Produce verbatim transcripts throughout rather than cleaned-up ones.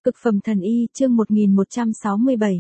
Cực phẩm thần y, chương một nghìn một trăm sáu mươi bảy.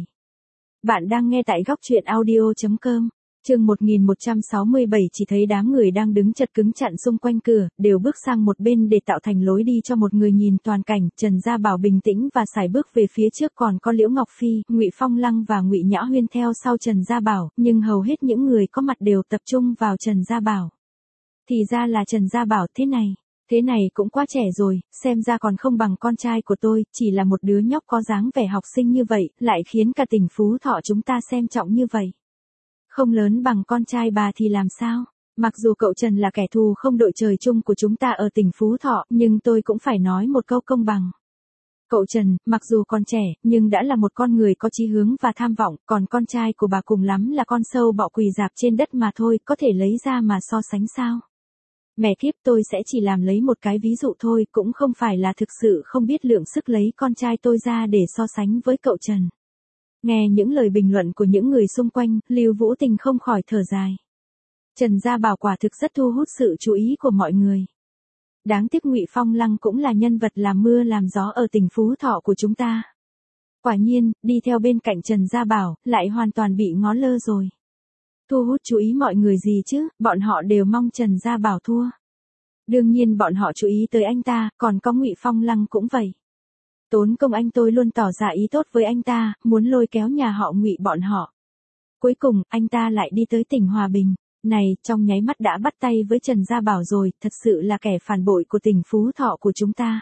Bạn đang nghe tại góc truyện audio chấm com. Chương một nghìn một trăm sáu mươi bảy chỉ thấy đám người đang đứng chật cứng chặn xung quanh cửa, đều bước sang một bên để tạo thành lối đi cho một người nhìn toàn cảnh. Trần Gia Bảo bình tĩnh và sải bước về phía trước, còn có Liễu Ngọc Phi, Ngụy Phong Lăng và Ngụy Nhã Huyên theo sau Trần Gia Bảo, nhưng hầu hết những người có mặt đều tập trung vào Trần Gia Bảo. Thì ra là Trần Gia Bảo thế này. Thế này cũng quá trẻ rồi, xem ra còn không bằng con trai của tôi, chỉ là một đứa nhóc có dáng vẻ học sinh như vậy, lại khiến cả tỉnh Phú Thọ chúng ta xem trọng như vậy. Không lớn bằng con trai bà thì làm sao? Mặc dù cậu Trần là kẻ thù không đội trời chung của chúng ta ở tỉnh Phú Thọ, nhưng tôi cũng phải nói một câu công bằng. Cậu Trần, mặc dù còn trẻ, nhưng đã là một con người có chí hướng và tham vọng, còn con trai của bà cùng lắm là con sâu bọ quỳ rạp trên đất mà thôi, có thể lấy ra mà so sánh sao? Mẹ kiếp, tôi sẽ chỉ làm lấy một cái ví dụ thôi, cũng không phải là thực sự không biết lượng sức lấy con trai tôi ra để so sánh với cậu Trần. Nghe những lời bình luận của những người xung quanh, Lưu Vũ Tình không khỏi thở dài. Trần Gia Bảo quả thực rất thu hút sự chú ý của mọi người. Đáng tiếc Ngụy Phong Lăng cũng là nhân vật làm mưa làm gió ở tỉnh Phú Thọ của chúng ta. Quả nhiên, đi theo bên cạnh Trần Gia Bảo, lại hoàn toàn bị ngó lơ rồi. Thu hút chú ý mọi người gì chứ, bọn họ đều mong Trần Gia Bảo thua. Đương nhiên bọn họ chú ý tới anh ta, còn có Ngụy Phong Lăng cũng vậy. Tốn công anh tôi luôn tỏ ra ý tốt với anh ta, muốn lôi kéo nhà họ Ngụy bọn họ. Cuối cùng, anh ta lại đi tới tỉnh Hòa Bình. Này, trong nháy mắt đã bắt tay với Trần Gia Bảo rồi, thật sự là kẻ phản bội của tỉnh Phú Thọ của chúng ta.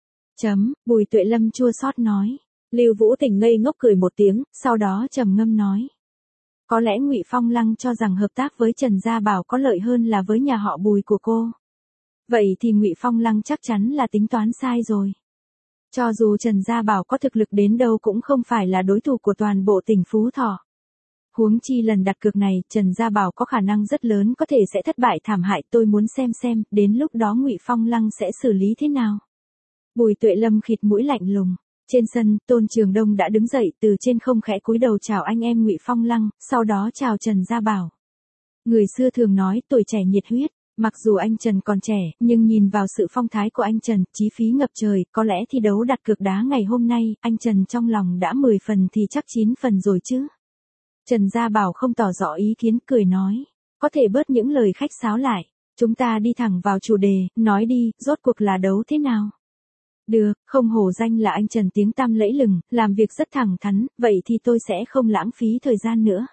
Chấm, Bùi Tuệ Lâm chua xót nói. Lưu Vũ Tình ngây ngốc cười một tiếng, sau đó trầm ngâm nói. Có lẽ Ngụy Phong Lăng cho rằng hợp tác với Trần Gia Bảo có lợi hơn là với nhà họ Bùi của cô. Vậy thì Ngụy Phong Lăng chắc chắn là tính toán sai rồi. Cho dù Trần Gia Bảo có thực lực đến đâu cũng không phải là đối thủ của toàn bộ tỉnh Phú Thọ. Huống chi lần đặt cược này, Trần Gia Bảo có khả năng rất lớn có thể sẽ thất bại thảm hại, tôi muốn xem xem, đến lúc đó Ngụy Phong Lăng sẽ xử lý thế nào. Bùi Tuệ Lâm khịt mũi lạnh lùng. Trên sân, Tôn Trường Đông đã đứng dậy từ trên không khẽ cúi đầu chào anh em Ngụy Phong Lăng, sau đó chào Trần Gia Bảo. Người xưa thường nói tuổi trẻ nhiệt huyết, mặc dù anh Trần còn trẻ, nhưng nhìn vào sự phong thái của anh Trần, chí khí ngập trời, có lẽ thi đấu đặt cược đá ngày hôm nay, anh Trần trong lòng đã mười phần thì chắc chín phần rồi chứ. Trần Gia Bảo không tỏ rõ ý kiến, cười nói, có thể bớt những lời khách sáo lại, chúng ta đi thẳng vào chủ đề, nói đi, rốt cuộc là đấu thế nào? Được, không hổ danh là anh Trần tiếng tăm lẫy lừng, làm việc rất thẳng thắn, vậy thì tôi sẽ không lãng phí thời gian nữa.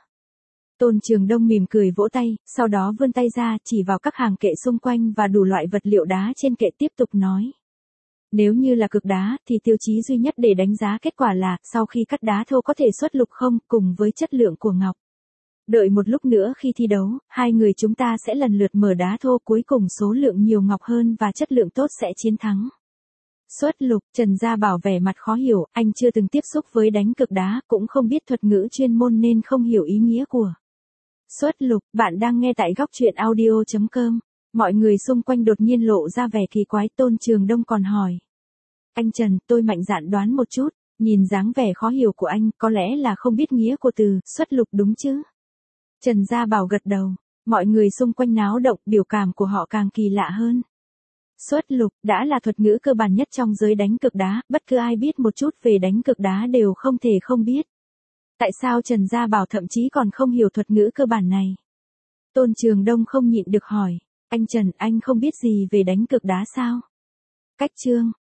Tôn Trường Đông mỉm cười vỗ tay, sau đó vươn tay ra chỉ vào các hàng kệ xung quanh và đủ loại vật liệu đá trên kệ tiếp tục nói. Nếu như là cực đá thì tiêu chí duy nhất để đánh giá kết quả là sau khi cắt đá thô có thể xuất lục không cùng với chất lượng của ngọc. Đợi một lúc nữa khi thi đấu, hai người chúng ta sẽ lần lượt mở đá thô, cuối cùng số lượng nhiều ngọc hơn và chất lượng tốt sẽ chiến thắng. Xuất lục, Trần Gia Bảo vẻ mặt khó hiểu, anh chưa từng tiếp xúc với đánh cược đá, cũng không biết thuật ngữ chuyên môn nên không hiểu ý nghĩa của xuất lục. Bạn đang nghe tại góc truyện audio chấm com. Mọi người xung quanh đột nhiên lộ ra vẻ kỳ quái, Tôn Trường Đông còn hỏi. Anh Trần, tôi mạnh dạn đoán một chút, nhìn dáng vẻ khó hiểu của anh, có lẽ là không biết nghĩa của từ xuất lục đúng chứ? Trần Gia Bảo gật đầu, mọi người xung quanh náo động, biểu cảm của họ càng kỳ lạ hơn. Xuất lục đã là thuật ngữ cơ bản nhất trong giới đánh cược đá, bất cứ ai biết một chút về đánh cược đá đều không thể không biết. Tại sao Trần Gia Bảo thậm chí còn không hiểu thuật ngữ cơ bản này? Tôn Trường Đông không nhịn được hỏi, anh Trần, anh không biết gì về đánh cược đá sao? Cách chương,